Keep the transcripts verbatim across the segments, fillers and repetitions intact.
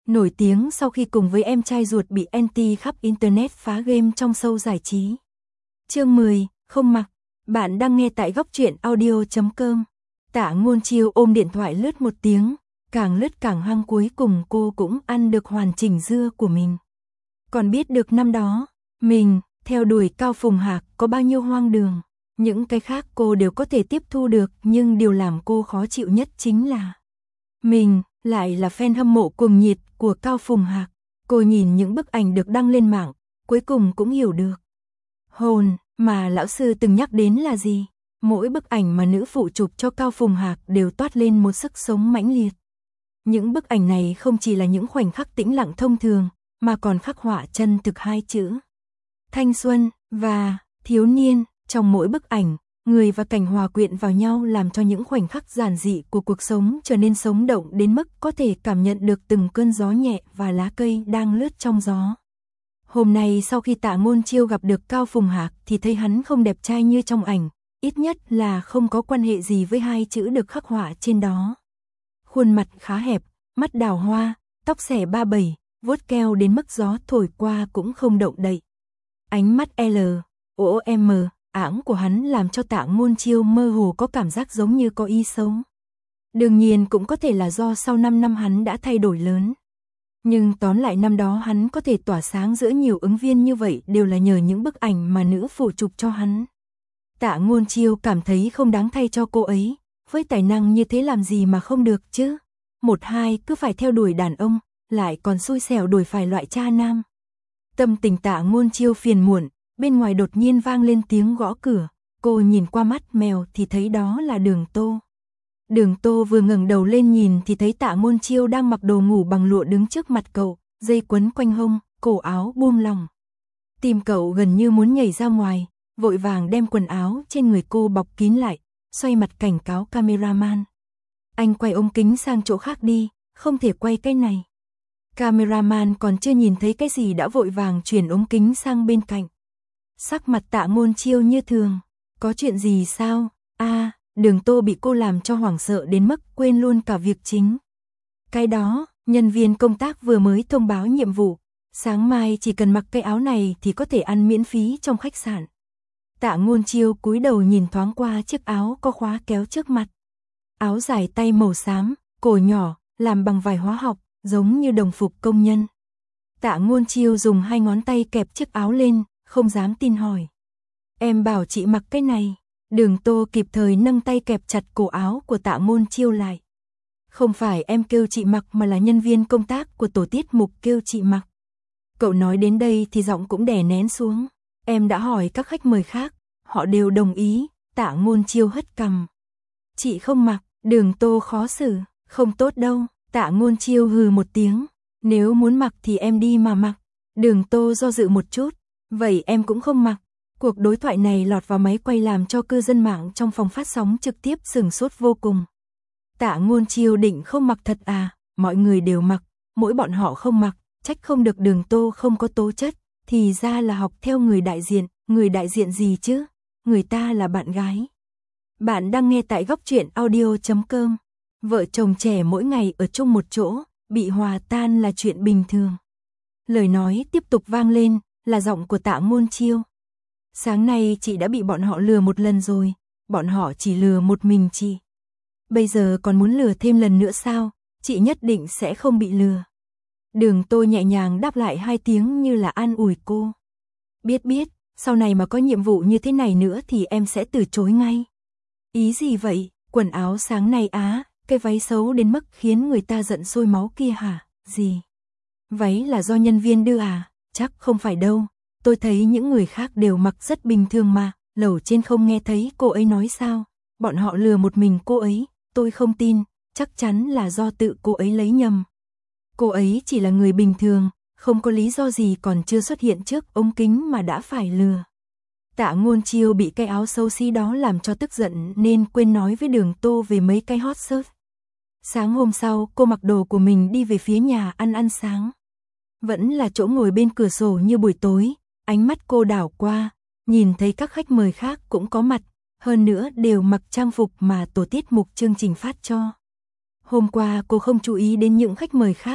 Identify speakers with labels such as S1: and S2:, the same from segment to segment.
S1: nổi tiếng sau khi cùng với em trai ruột bị anti khắp internet phá game trong show giải trí. Chương mười, không mặc. Bạn đang nghe tại góc truyện audio chấm com. Tạ Ngôn Chiêu ôm điện thoại lướt một tiếng, càng lướt càng hăng, cuối cùng cô cũng ăn được hoàn chỉnh dưa của mình. Còn biết được năm đó, mình theo đuổi Cao Phùng Hạc có bao nhiêu hoang đường. Những cái khác cô đều có thể tiếp thu được, nhưng điều làm cô khó chịu nhất chính là mình lại là fan hâm mộ cuồng nhiệt của Cao Phùng Hạc. Cô nhìn những bức ảnh được đăng lên mạng, cuối cùng cũng hiểu được hồn mà lão sư từng nhắc đến là gì. Mỗi bức ảnh mà nữ phụ chụp cho Cao Phùng Hạc đều toát lên một sức sống mãnh liệt. Những bức ảnh này không chỉ là những khoảnh khắc tĩnh lặng thông thường, mà còn khắc họa chân thực hai chữ thanh xuân và thiếu niên. Trong mỗi bức ảnh, người và cảnh hòa quyện vào nhau làm cho những khoảnh khắc giản dị của cuộc sống trở nên sống động đến mức có thể cảm nhận được từng cơn gió nhẹ và lá cây đang lướt trong gió. Hôm nay sau khi Tạ Ngôn Chiêu gặp được Cao Phùng Hạc thì thấy hắn không đẹp trai như trong ảnh, ít nhất là không có quan hệ gì với hai chữ được khắc họa trên đó. Khuôn mặt khá hẹp, mắt đào hoa, tóc xẻ ba bảy, vuốt keo đến mức gió thổi qua cũng không động đậy. Ánh mắt L, O M, áng của hắn làm cho Tạ Ngôn Chiêu mơ hồ có cảm giác giống như có ý xấu. Đương nhiên cũng có thể là do sau năm năm hắn đã thay đổi lớn. Nhưng tóm lại năm đó hắn có thể tỏa sáng giữa nhiều ứng viên như vậy đều là nhờ những bức ảnh mà nữ phụ chụp cho hắn. Tạ Ngôn Chiêu cảm thấy không đáng thay cho cô ấy, với tài năng như thế làm gì mà không được chứ. Một hai cứ phải theo đuổi đàn ông, lại còn xui xẻo đuổi phải loại cha nam. Tâm tình Tạ Ngôn Chiêu phiền muộn, bên ngoài đột nhiên vang lên tiếng gõ cửa. Cô nhìn qua mắt mèo thì thấy đó là Đường Tô. Đường Tô vừa ngẩng đầu lên nhìn thì thấy Tạ Ngôn Chiêu đang mặc đồ ngủ bằng lụa đứng trước mặt cậu, dây quấn quanh hông, cổ áo buông lỏng. Tim cậu gần như muốn nhảy ra ngoài, vội vàng đem quần áo trên người cô bọc kín lại, xoay mặt cảnh cáo cameraman. Anh quay ống kính sang chỗ khác đi, không thể quay cái này. Cameraman còn chưa nhìn thấy cái gì đã vội vàng chuyển ống kính sang bên cạnh. Sắc mặt Tạ Ngôn Chiêu như thường. Có chuyện gì sao? A, à, Đường Tô bị cô làm cho hoảng sợ đến mức quên luôn cả việc chính. Cái đó, nhân viên công tác vừa mới thông báo nhiệm vụ. Sáng mai chỉ cần mặc cái áo này thì có thể ăn miễn phí trong khách sạn. Tạ Ngôn Chiêu cúi đầu nhìn thoáng qua chiếc áo có khóa kéo trước mặt. Áo dài tay màu xám, cổ nhỏ, làm bằng vải hóa học, giống như đồng phục công nhân. Tạ Ngôn Chiêu dùng hai ngón tay kẹp chiếc áo lên, không dám tin hỏi. Em bảo chị mặc cái này. Đường Tô kịp thời nâng tay kẹp chặt cổ áo của Tạ Ngôn Chiêu lại. Không phải em kêu chị mặc mà là nhân viên công tác của tổ tiết mục kêu chị mặc. Cậu nói đến đây thì giọng cũng đè nén xuống. Em đã hỏi các khách mời khác, họ đều đồng ý. Tạ Ngôn Chiêu hất cằm. Chị không mặc. Đường Tô khó xử. Không tốt đâu. Tạ Ngôn Chiêu hừ một tiếng. Nếu muốn mặc thì em đi mà mặc. Đường Tô do dự một chút. Vậy em cũng không mặc. Cuộc đối thoại này lọt vào máy quay làm cho cư dân mạng trong phòng phát sóng trực tiếp sửng sốt vô cùng. Tạ Ngôn Chiêu định không mặc thật à? Mọi người đều mặc, mỗi bọn họ không mặc, trách không được Đường Tô không có tố chất, thì ra là học theo người đại diện. Người đại diện gì chứ? Người ta là bạn gái. Bạn đang nghe tại góc truyện audio chấm com. Vợ chồng trẻ mỗi ngày ở chung một chỗ, bị hòa tan là chuyện bình thường. Lời nói tiếp tục vang lên, là giọng của Tạ Ngôn Chiêu. Sáng nay chị đã bị bọn họ lừa một lần rồi, bọn họ chỉ lừa một mình chị. Bây giờ còn muốn lừa thêm lần nữa sao? Chị nhất định sẽ không bị lừa. Đường Tô nhẹ nhàng đáp lại hai tiếng như là an ủi cô. Biết biết, sau này mà có nhiệm vụ như thế này nữa thì em sẽ từ chối ngay. Ý gì vậy? Quần áo sáng nay á, cái váy xấu đến mức khiến người ta giận sôi máu kia hả? Gì? Váy là do nhân viên đưa à? Chắc không phải đâu. Tôi thấy những người khác đều mặc rất bình thường mà. Lầu trên không nghe thấy cô ấy nói sao? Bọn họ lừa một mình cô ấy. Tôi không tin. Chắc chắn là do tự cô ấy lấy nhầm. Cô ấy chỉ là người bình thường, không có lý do gì còn chưa xuất hiện trước ống kính mà đã phải lừa. Tạ Ngôn Chiêu bị cái áo xấu xí đó làm cho tức giận nên quên nói với Đường Tô về mấy cái hot search. Sáng hôm sau cô mặc đồ của mình đi về phía nhà ăn ăn sáng. Vẫn là chỗ ngồi bên cửa sổ như buổi tối, ánh mắt cô đảo qua, nhìn thấy các khách mời khác cũng có mặt, hơn nữa đều mặc trang phục mà tổ tiết mục chương trình phát cho. Hôm qua cô không chú ý đến những khách mời khác,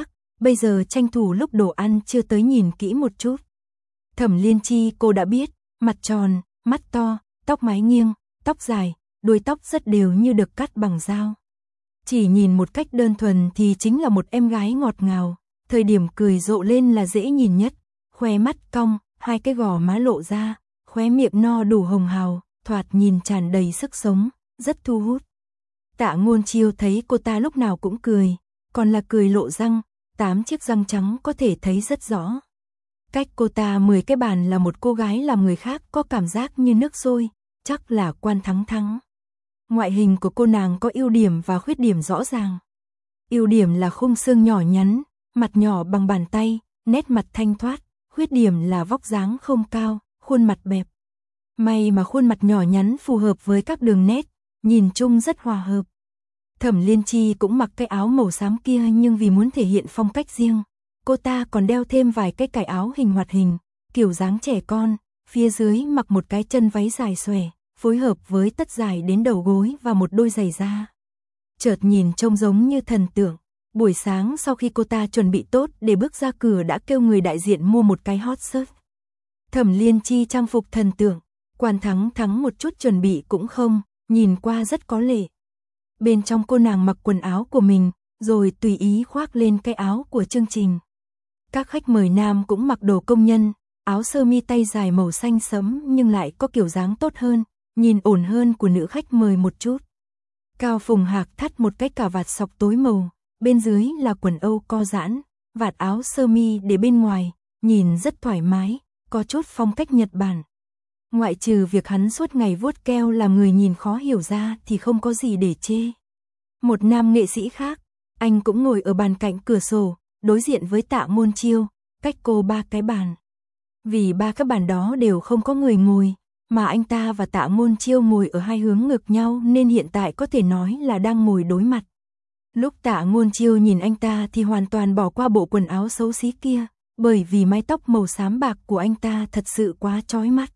S1: bây giờ tranh thủ lúc đồ ăn chưa tới nhìn kỹ một chút. Thẩm Liên Chi cô đã biết, mặt tròn, mắt to, tóc mái nghiêng, tóc dài, đuôi tóc rất đều như được cắt bằng dao. Chỉ nhìn một cách đơn thuần thì chính là một em gái ngọt ngào, thời điểm cười rộ lên là dễ nhìn nhất, khóe mắt cong, hai cái gò má lộ ra, khóe miệng no đủ hồng hào, thoạt nhìn tràn đầy sức sống, rất thu hút. Tạ Ngôn Chiêu thấy cô ta lúc nào cũng cười, còn là cười lộ răng, tám chiếc răng trắng có thể thấy rất rõ. Cách cô ta mười cái bàn là một cô gái làm người khác có cảm giác như nước sôi, chắc là Quan Thắng Thắng. Ngoại hình của cô nàng có ưu điểm và khuyết điểm rõ ràng. Ưu điểm là khung xương nhỏ nhắn, mặt nhỏ bằng bàn tay, nét mặt thanh thoát, khuyết điểm là vóc dáng không cao, khuôn mặt bẹp. May mà khuôn mặt nhỏ nhắn phù hợp với các đường nét, nhìn chung rất hòa hợp. Thẩm Liên Chi cũng mặc cái áo màu xám kia nhưng vì muốn thể hiện phong cách riêng, cô ta còn đeo thêm vài cái cài áo hình hoạt hình, kiểu dáng trẻ con, phía dưới mặc một cái chân váy dài xòe, phối hợp với tất dài đến đầu gối và một đôi giày da. Chợt nhìn trông giống như thần tượng. Buổi sáng sau khi cô ta chuẩn bị tốt để bước ra cửa đã kêu người đại diện mua một cái hot shirt. Thẩm Liên Chi trang phục thần tượng, Quan Thắng Thắng một chút chuẩn bị cũng không, nhìn qua rất có lệ. Bên trong cô nàng mặc quần áo của mình, rồi tùy ý khoác lên cái áo của chương trình. Các khách mời nam cũng mặc đồ công nhân, áo sơ mi tay dài màu xanh sẫm nhưng lại có kiểu dáng tốt hơn, nhìn ổn hơn của nữ khách mời một chút. Cao Phùng Hạc thắt một cái cà vạt sọc tối màu, bên dưới là quần âu co giãn, vạt áo sơ mi để bên ngoài, nhìn rất thoải mái, có chút phong cách Nhật Bản. Ngoại trừ việc hắn suốt ngày vuốt keo làm người nhìn khó hiểu ra thì không có gì để chê. Một nam nghệ sĩ khác, anh cũng ngồi ở bàn cạnh cửa sổ, đối diện với Tạ Ngôn Chiêu, cách cô ba cái bàn. Vì ba cái bàn đó đều không có người ngồi, mà anh ta và Tạ Ngôn Chiêu ngồi ở hai hướng ngược nhau nên hiện tại có thể nói là đang ngồi đối mặt. Lúc Tạ Ngôn Chiêu nhìn anh ta thì hoàn toàn bỏ qua bộ quần áo xấu xí kia, bởi vì mái tóc màu xám bạc của anh ta thật sự quá chói mắt.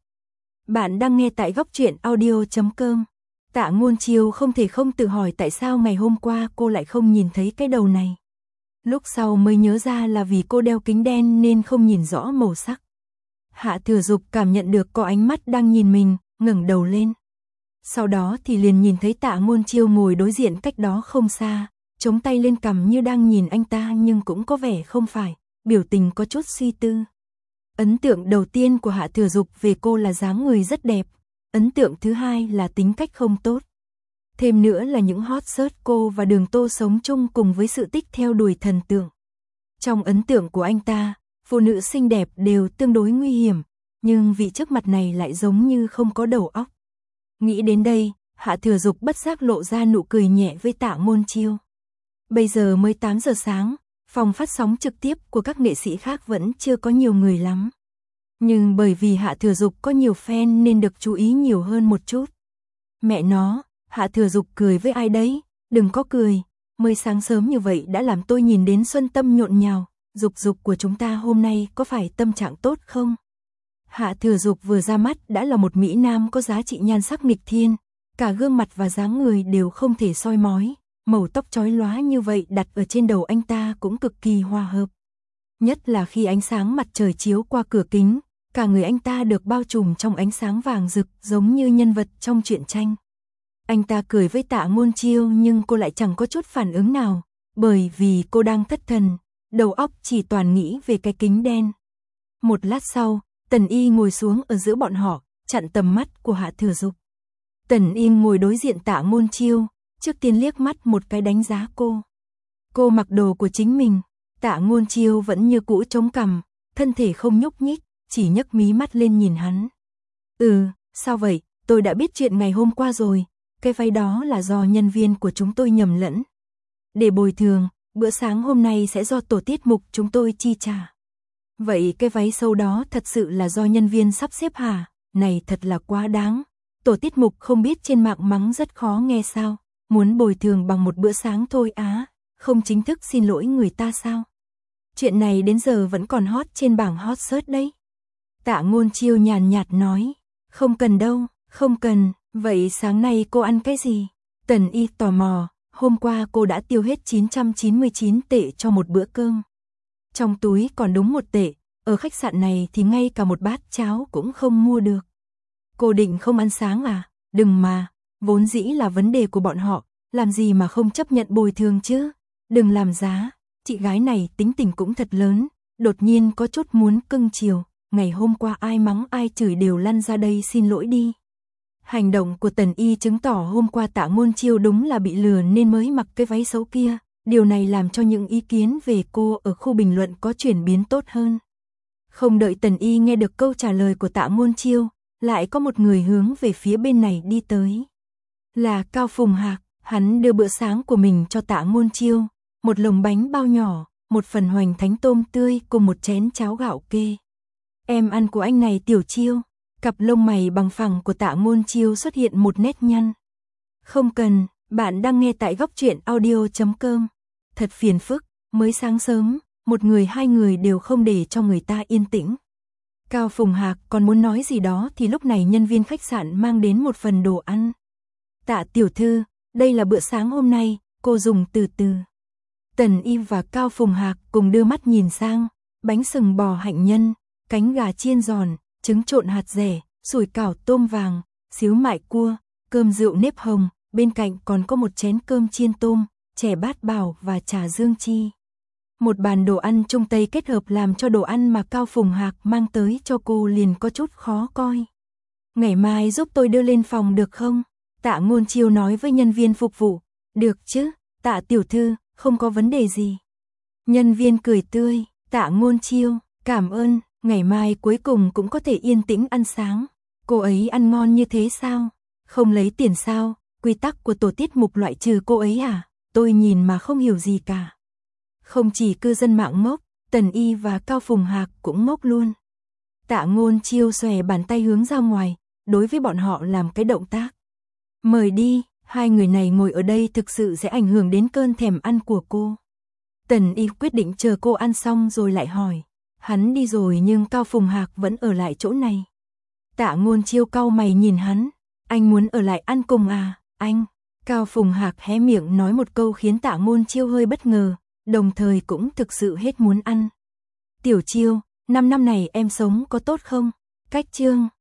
S1: Bạn đang nghe tại góc truyện audio chấm com. Tạ Ngôn Chiêu không thể không tự hỏi tại sao ngày hôm qua cô lại không nhìn thấy cái đầu này. Lúc sau mới nhớ ra là vì cô đeo kính đen nên không nhìn rõ màu sắc. Hạ Thừa Dục cảm nhận được có ánh mắt đang nhìn mình, ngẩng đầu lên. Sau đó thì liền nhìn thấy Tạ Ngôn Chiêu ngồi đối diện cách đó không xa, chống tay lên cằm như đang nhìn anh ta nhưng cũng có vẻ không phải, biểu tình có chút suy tư. Ấn tượng đầu tiên của Hạ Thừa Dục về cô là dáng người rất đẹp, ấn tượng thứ hai là tính cách không tốt. Thêm nữa là những hot search cô và Đường Tô sống chung cùng với sự tích theo đuổi thần tượng. Trong ấn tượng của anh ta, phụ nữ xinh đẹp đều tương đối nguy hiểm, nhưng vị trước mặt này lại giống như không có đầu óc. Nghĩ đến đây, Hạ Thừa Dục bất giác lộ ra nụ cười nhẹ với Tạ Ngôn Chiêu. Bây giờ mới tám giờ sáng, phòng phát sóng trực tiếp của các nghệ sĩ khác vẫn chưa có nhiều người lắm. Nhưng bởi vì Hạ Thừa Dục có nhiều fan nên được chú ý nhiều hơn một chút. Mẹ nó, Hạ Thừa Dục cười với ai đấy? Đừng có cười, mới sáng sớm như vậy đã làm tôi nhìn đến xuân tâm nhộn nhào. Dục Dục của chúng ta hôm nay có phải tâm trạng tốt không? Hạ Thừa Dục vừa ra mắt đã là một mỹ nam có giá trị nhan sắc nghịch thiên, cả gương mặt và dáng người đều không thể soi mói, màu tóc chói lóa như vậy đặt ở trên đầu anh ta cũng cực kỳ hòa hợp. Nhất là khi ánh sáng mặt trời chiếu qua cửa kính, cả người anh ta được bao trùm trong ánh sáng vàng rực giống như nhân vật trong truyện tranh. Anh ta cười với Tạ Ngôn Chiêu nhưng cô lại chẳng có chút phản ứng nào, bởi vì cô đang thất thần, đầu óc chỉ toàn nghĩ về cái kính đen. Một lát sau, Tần Y ngồi xuống ở giữa bọn họ, chặn tầm mắt của Hạ Thừa Dục. Tần Y ngồi đối diện Tạ Ngôn Chiêu, trước tiên liếc mắt một cái đánh giá cô. Cô mặc đồ của chính mình, Tạ Ngôn Chiêu vẫn như cũ chống cằm, thân thể không nhúc nhích, chỉ nhấc mí mắt lên nhìn hắn. Ừ, sao vậy, tôi đã biết chuyện ngày hôm qua rồi, cái váy đó là do nhân viên của chúng tôi nhầm lẫn. Để bồi thường, bữa sáng hôm nay sẽ do tổ tiết mục chúng tôi chi trả. Vậy cái váy sâu đó thật sự là do nhân viên sắp xếp hả? Này thật là quá đáng. Tổ tiết mục không biết trên mạng mắng rất khó nghe sao? Muốn bồi thường bằng một bữa sáng thôi á, không chính thức xin lỗi người ta sao? Chuyện này đến giờ vẫn còn hot trên bảng hot search đấy. Tạ Ngôn Chiêu nhàn nhạt nói, không cần đâu, không cần, vậy sáng nay cô ăn cái gì? Tần Y tò mò, hôm qua cô đã tiêu hết chín trăm chín mươi chín tệ cho một bữa cơm. Trong túi còn đúng một tệ, ở khách sạn này thì ngay cả một bát cháo cũng không mua được. Cô định không ăn sáng à? Đừng mà, vốn dĩ là vấn đề của bọn họ, làm gì mà không chấp nhận bồi thường chứ? Đừng làm giá, chị gái này tính tình cũng thật lớn, đột nhiên có chút muốn cưng chiều, ngày hôm qua ai mắng ai chửi đều lăn ra đây xin lỗi đi. Hành động của Tần Y chứng tỏ hôm qua Tạ Ngôn Chiêu đúng là bị lừa nên mới mặc cái váy xấu kia, điều này làm cho những ý kiến về cô ở khu bình luận có chuyển biến tốt hơn. Không đợi Tần Y nghe được câu trả lời của Tạ Ngôn Chiêu, lại có một người hướng về phía bên này đi tới. Là Cao Phùng Hạc, hắn đưa bữa sáng của mình cho Tạ Ngôn Chiêu, một lồng bánh bao nhỏ, một phần hoành thánh tôm tươi cùng một chén cháo gạo kê. Em ăn của anh này Tiểu Chiêu. Cặp lông mày bằng phẳng của Tạ Ngôn Chiêu xuất hiện một nét nhăn. Không cần, bạn đang nghe tại góc truyện audio chấm com. Thật phiền phức, mới sáng sớm, một người hai người đều không để cho người ta yên tĩnh. Cao Phùng Hạc còn muốn nói gì đó thì lúc này nhân viên khách sạn mang đến một phần đồ ăn. Tạ tiểu thư, đây là bữa sáng hôm nay, cô dùng từ từ. Tần Y và Cao Phùng Hạc cùng đưa mắt nhìn sang, bánh sừng bò hạnh nhân, cánh gà chiên giòn, trứng trộn hạt dẻ, sủi cảo tôm vàng, xíu mại cua, cơm rượu nếp hồng, bên cạnh còn có một chén cơm chiên tôm, chè bát bảo và trà dương chi. Một bàn đồ ăn Trung Tây kết hợp làm cho đồ ăn mà Cao Phùng Hạc mang tới cho cô liền có chút khó coi. Ngày mai giúp tôi đưa lên phòng được không? Tạ Ngôn Chiêu nói với nhân viên phục vụ. Được chứ, Tạ tiểu thư, không có vấn đề gì. Nhân viên cười tươi, Tạ Ngôn Chiêu, cảm ơn, ngày mai cuối cùng cũng có thể yên tĩnh ăn sáng. Cô ấy ăn ngon như thế sao? Không lấy tiền sao? Quy tắc của tổ tiết mục loại trừ cô ấy à? Tôi nhìn mà không hiểu gì cả. Không chỉ cư dân mạng ngốc, Tần Y và Cao Phùng Hạc cũng ngốc luôn. Tạ Ngôn Chiêu xòe bàn tay hướng ra ngoài, đối với bọn họ làm cái động tác. Mời đi, hai người này ngồi ở đây thực sự sẽ ảnh hưởng đến cơn thèm ăn của cô. Tần Y quyết định chờ cô ăn xong rồi lại hỏi. Hắn đi rồi nhưng Cao Phùng Hạc vẫn ở lại chỗ này. Tạ Ngôn Chiêu cau mày nhìn hắn. Anh muốn ở lại ăn cùng à, anh? Cao Phùng Hạc hé miệng nói một câu khiến Tạ Ngôn Chiêu hơi bất ngờ, đồng thời cũng thực sự hết muốn ăn. Tiểu Chiêu, năm năm này em sống có tốt không? Cách chương